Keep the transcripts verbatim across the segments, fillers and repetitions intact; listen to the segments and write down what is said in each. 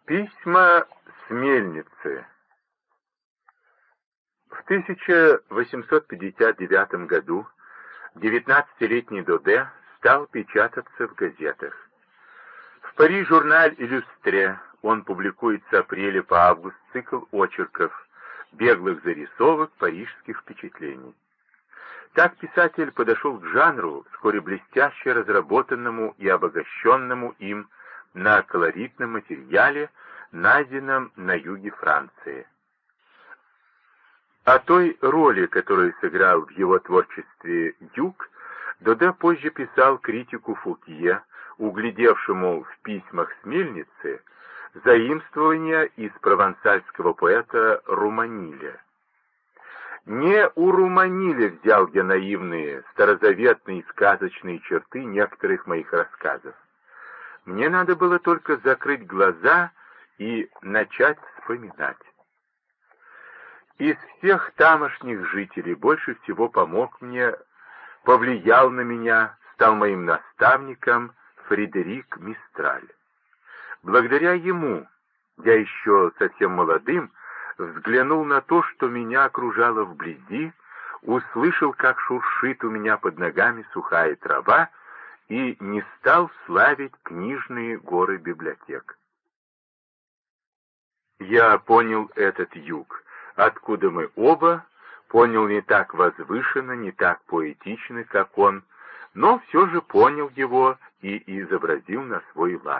Письма с мельницы. В тысяча восемьсот пятьдесят девятом году девятнадцатилетний Доде стал печататься в газетах. В Пари журналь «Иллюстре» он публикует с апреля по август цикл очерков, беглых зарисовок парижских впечатлений. Так писатель подошел к жанру, вскоре блестяще разработанному и обогащенному им на колоритном материале, найденном на юге Франции. О той роли, которую сыграл в его творчестве юг, Доде позже писал критику Фукье, углядевшему в письмах с мельницы заимствования из провансальского поэта Руманиля. Не у Руманиля взял я наивные, старозаветные сказочные черты некоторых моих рассказов. Мне надо было только закрыть глаза и начать вспоминать. Из всех тамошних жителей больше всего помог мне, повлиял на меня, стал моим наставником Фредерик Мистраль. Благодаря ему я еще совсем молодым взглянул на то, что меня окружало вблизи, услышал, как шуршит у меня под ногами сухая трава, и не стал славить книжные горы библиотек. Я понял этот юг, откуда мы оба, понял не так возвышенно, не так поэтично, как он, но все же понял его и изобразил на свой лад.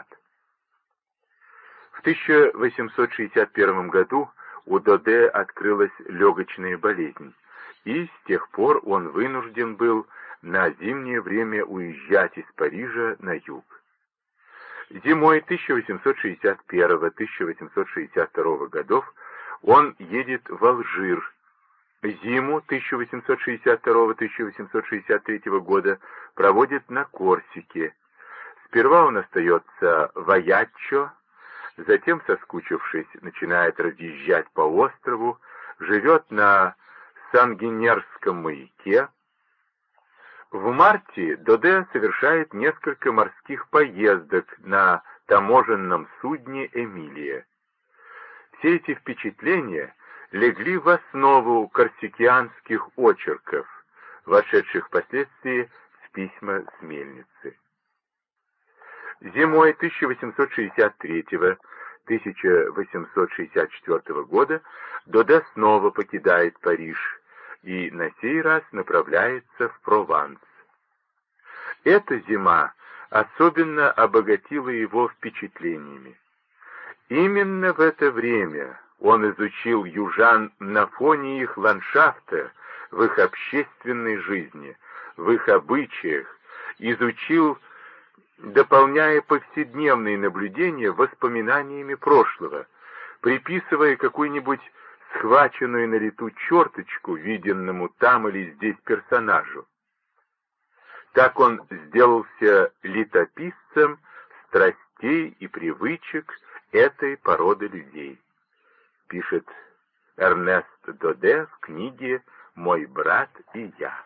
В тысяча восемьсот шестьдесят первом году у Доде открылась легочная болезнь, и с тех пор он вынужден был на зимнее время уезжать из Парижа на юг. Зимой тысяча восемьсот шестьдесят первого — тысяча восемьсот шестьдесят второго годов он едет в Алжир. Зиму тысяча восемьсот шестьдесят второго — тысяча восемьсот шестьдесят третьего года проводит на Корсике. Сперва он остается в Аяччо, затем, соскучившись, начинает разъезжать по острову, живет на Сангинерском маяке. В марте Доде совершает несколько морских поездок на таможенном судне «Эмилия». Все эти впечатления легли в основу корсикианских очерков, вошедших впоследствии в письма с мельницы. Зимой тысяча восемьсот шестьдесят третьего — тысяча восемьсот шестьдесят четвертого года Доде снова покидает Париж и на сей раз направляется в Прованс. Эта зима особенно обогатила его впечатлениями. Именно в это время он изучил южан на фоне их ландшафта, в их общественной жизни, в их обычаях, изучил, дополняя повседневные наблюдения воспоминаниями прошлого, приписывая какую-нибудь схваченную на лету черточку, виденному там или здесь персонажу. Так он сделался летописцем страстей и привычек этой породы людей, пишет Эрнест Доде в книге «Мой брат и я».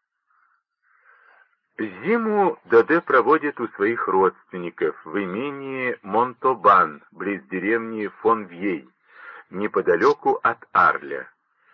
Зиму Доде проводит у своих родственников в имении Монтобан, близ деревни Фонвьей, неподалеку от Арля.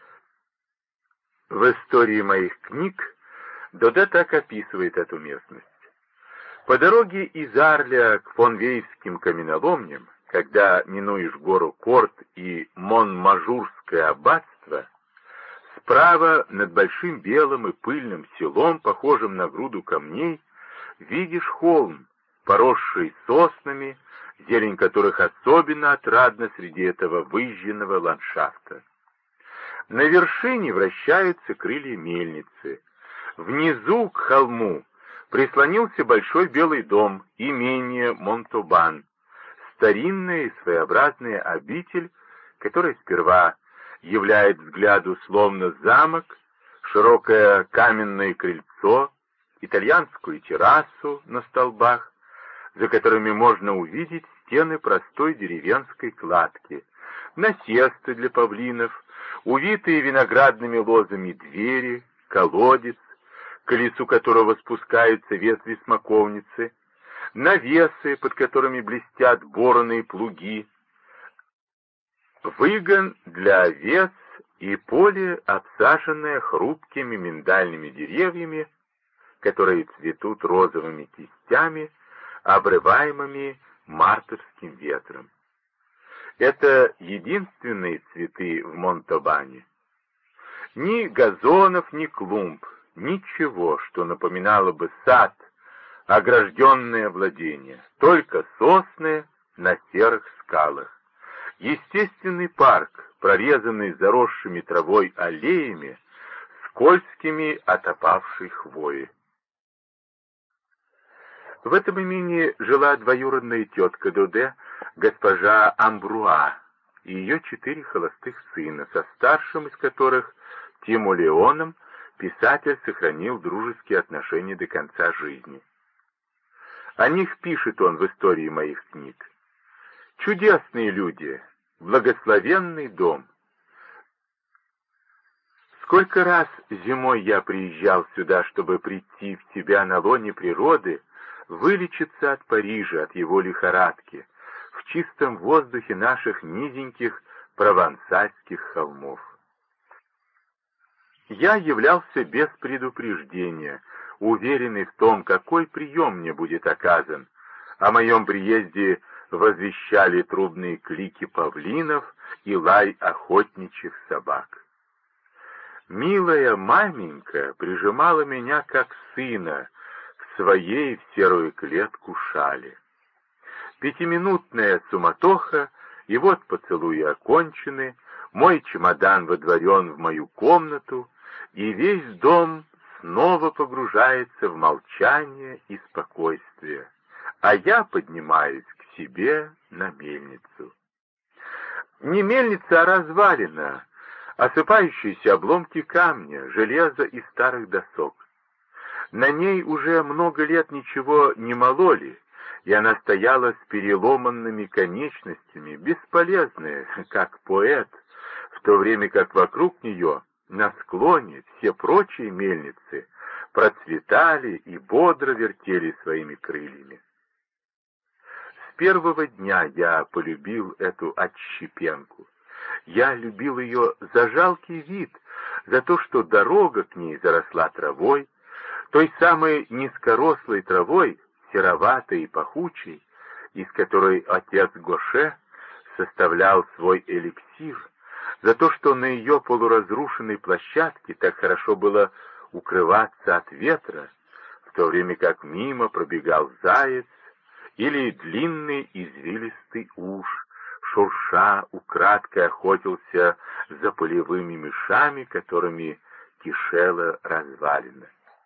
В истории моих книг Доде так описывает эту местность. По дороге из Арля к фонвейским каменоломням, когда минуешь гору Корт и Монмажурское аббатство, справа над большим белым и пыльным селом, похожим на груду камней, видишь холм, поросший соснами, зелень которых особенно отрадна среди этого выжженного ландшафта. На вершине вращаются крылья мельницы. Внизу, к холму, прислонился большой белый дом, имение Монтобан, старинная и своеобразная обитель, которая сперва являет взгляду словно замок, широкое каменное крыльцо, итальянскую террасу на столбах, за которыми можно увидеть стены простой деревенской кладки, насесты для павлинов, увитые виноградными лозами двери, колодец, к колесу которого спускаются ветви смоковницы, навесы, под которыми блестят бороны и плуги, выгон для овец и поле, обсаженное хрупкими миндальными деревьями, которые цветут розовыми кистями, обрываемыми мартовским ветром. Это единственные цветы в Монтабане. Ни газонов, ни клумб, ничего, что напоминало бы сад, огражденное владение, только сосны на серых скалах. Естественный парк, прорезанный заросшими травой аллеями, скользкими от опавшей хвои. В этом имении жила двоюродная тетка Доде, госпожа Амбруа, и ее четыре холостых сына, со старшим из которых, Тимолеоном, писатель сохранил дружеские отношения до конца жизни. О них пишет он в истории моих книг. Чудесные люди, благословенный дом. Сколько раз зимой я приезжал сюда, чтобы прийти в тебя на лоне природы, вылечиться от Парижа, от его лихорадки, в чистом воздухе наших низеньких провансальских холмов. Я являлся без предупреждения, уверенный в том, какой прием мне будет оказан. О моем приезде возвещали трубные клики павлинов и лай охотничьих собак. Милая маменька прижимала меня как сына к своей в серую клетку шали. Пятиминутная суматоха, и вот поцелуи окончены, мой чемодан водворен в мою комнату, и весь дом снова погружается в молчание и спокойствие, а я поднимаюсь к себе на мельницу. Не мельница, а развалина, осыпающиеся обломки камня, железа и старых досок. На ней уже много лет ничего не мололи, и она стояла с переломанными конечностями, бесполезная, как поэт, в то время как вокруг нее, на склоне, все прочие мельницы процветали и бодро вертели своими крыльями. С первого дня я полюбил эту отщепенку. Я любил ее за жалкий вид, за то, что дорога к ней заросла травой, той самой низкорослой травой, сероватой и пахучей, из которой отец Гоше составлял свой эликсир, за то, что на ее полуразрушенной площадке так хорошо было укрываться от ветра, в то время как мимо пробегал заяц или длинный извилистый уж, шурша, украдкой охотился за полевыми мышами, которыми кишела развалина.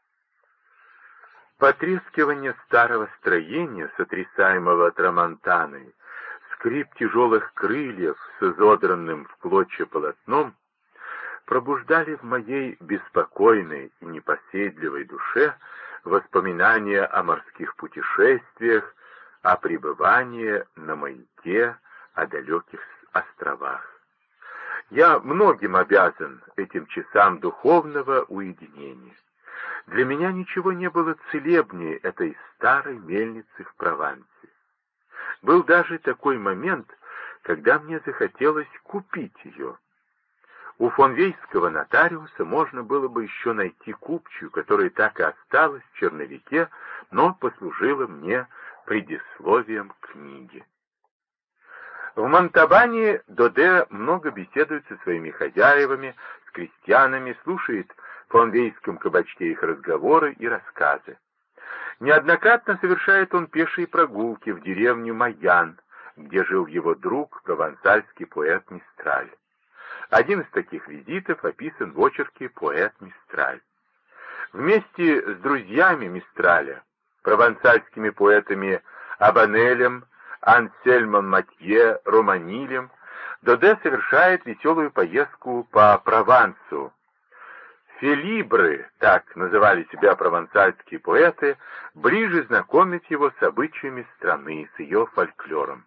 Потрескивание старого строения, сотрясаемого трамонтаной, скрип тяжелых крыльев с изодранным в клочья полотном, пробуждали в моей беспокойной и непоседливой душе воспоминания о морских путешествиях, о пребывании на маяке, о далеких островах. Я многим обязан этим часам духовного уединения. Для меня ничего не было целебнее этой старой мельницы в Провансе. Был даже такой момент, когда мне захотелось купить ее. У фонвейского нотариуса можно было бы еще найти купчую, которая так и осталась в черновике, но послужила мне предисловием к книге. В Монтабане Доде много беседует со своими хозяевами, с крестьянами, слушает в фонвейском кабачке их разговоры и рассказы. Неоднократно совершает он пешие прогулки в деревню Майян, где жил его друг, провансальский поэт Мистраль. Один из таких визитов описан в очерке «Поэт Мистраль». Вместе с друзьями Мистраля, провансальскими поэтами Абанелем, Ансельмом Матье, Романилем, Доде совершает веселую поездку по Провансу. Фелибры, так называли себя провансальские поэты, ближе знакомят его с обычаями страны, с ее фольклором.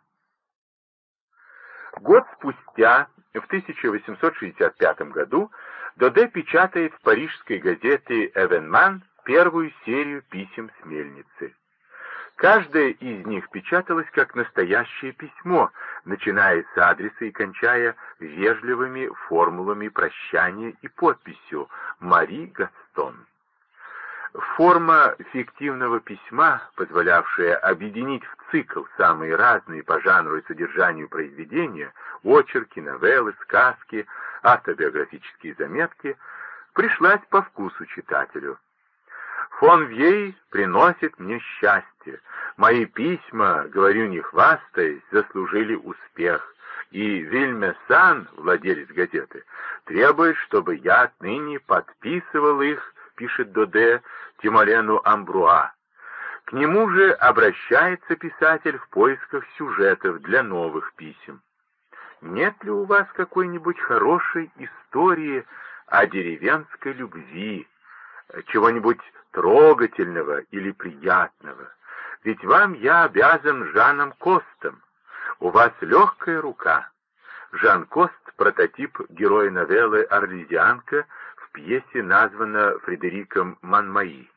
Год спустя, в тысяча восемьсот шестьдесят пятом году, Доде печатает в парижской газете «Эвенман» первую серию писем с мельницы. Каждое из них печаталось как настоящее письмо, начиная с адреса и кончая вежливыми формулами прощания и подписью «Мари Гастон». Форма фиктивного письма, позволявшая объединить в цикл самые разные по жанру и содержанию произведения, очерки, новеллы, сказки, автобиографические заметки, пришлась по вкусу читателю. Фон Вей приносит мне счастье. Мои письма, говорю не хвастаясь, заслужили успех. И Вильмесан, владелец газеты, требует, чтобы я отныне подписывал их, пишет Доде, Тимолену Амбруа. К нему же обращается писатель в поисках сюжетов для новых писем. Нет ли у вас какой-нибудь хорошей истории о деревенской любви, чего-нибудь трогательного или приятного? Ведь вам я обязан Жаном Костом. У вас легкая рука. Жан Кост — прототип героя новеллы «Орлезианка», в пьесе названа Фредериком Монмаи.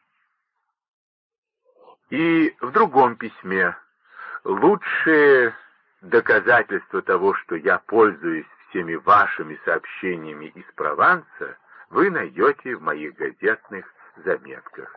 И в другом письме: лучшее доказательство того, что я пользуюсь всеми вашими сообщениями из Прованса, вы найдете в моих газетных заметках.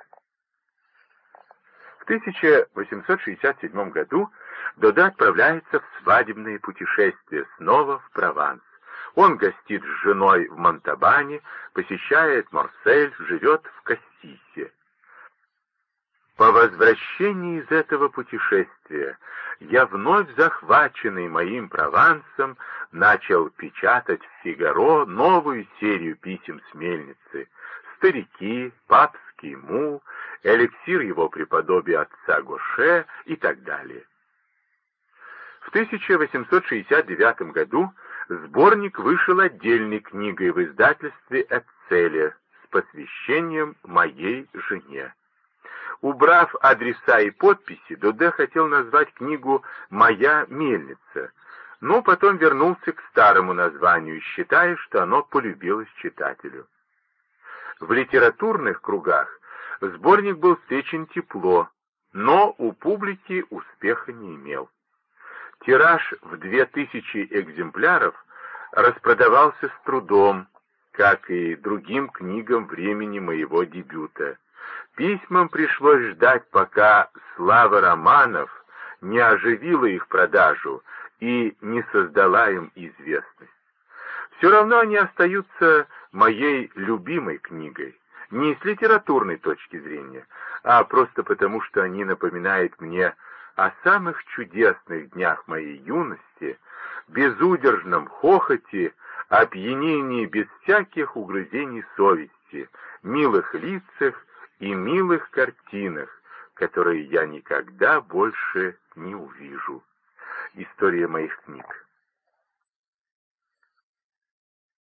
В тысяча восемьсот шестьдесят седьмом году Доде отправляется в свадебное путешествие снова в Прованс. Он гостит с женой в Монтабане, посещает Марсель, живет в Кассисе. По возвращении из этого путешествия я, вновь захваченный моим Провансом, начал печатать в «Фигаро» новую серию писем с мельницы: «Старики», «Папский мул», «Эликсир его преподобия отца Гоше» и так далее. В тысяча восемьсот шестьдесят девятом году сборник вышел отдельной книгой в издательстве «Эццеле» с посвящением моей жене. Убрав адреса и подписи, Доде хотел назвать книгу «Моя мельница», но потом вернулся к старому названию, считая, что оно полюбилось читателю. В литературных кругах сборник был встречен тепло, но у публики успеха не имел. Тираж в две тысячи экземпляров распродавался с трудом, как и другим книгам времени моего дебюта. Письмам пришлось ждать, пока слава романов не оживила их продажу и не создала им известность. Все равно они остаются моей любимой книгой, не с литературной точки зрения, а просто потому, что они напоминают мне о самых чудесных днях моей юности, безудержном хохоте, опьянении без всяких угрызений совести, милых лицах и милых картинах, которые я никогда больше не увижу. История моих книг.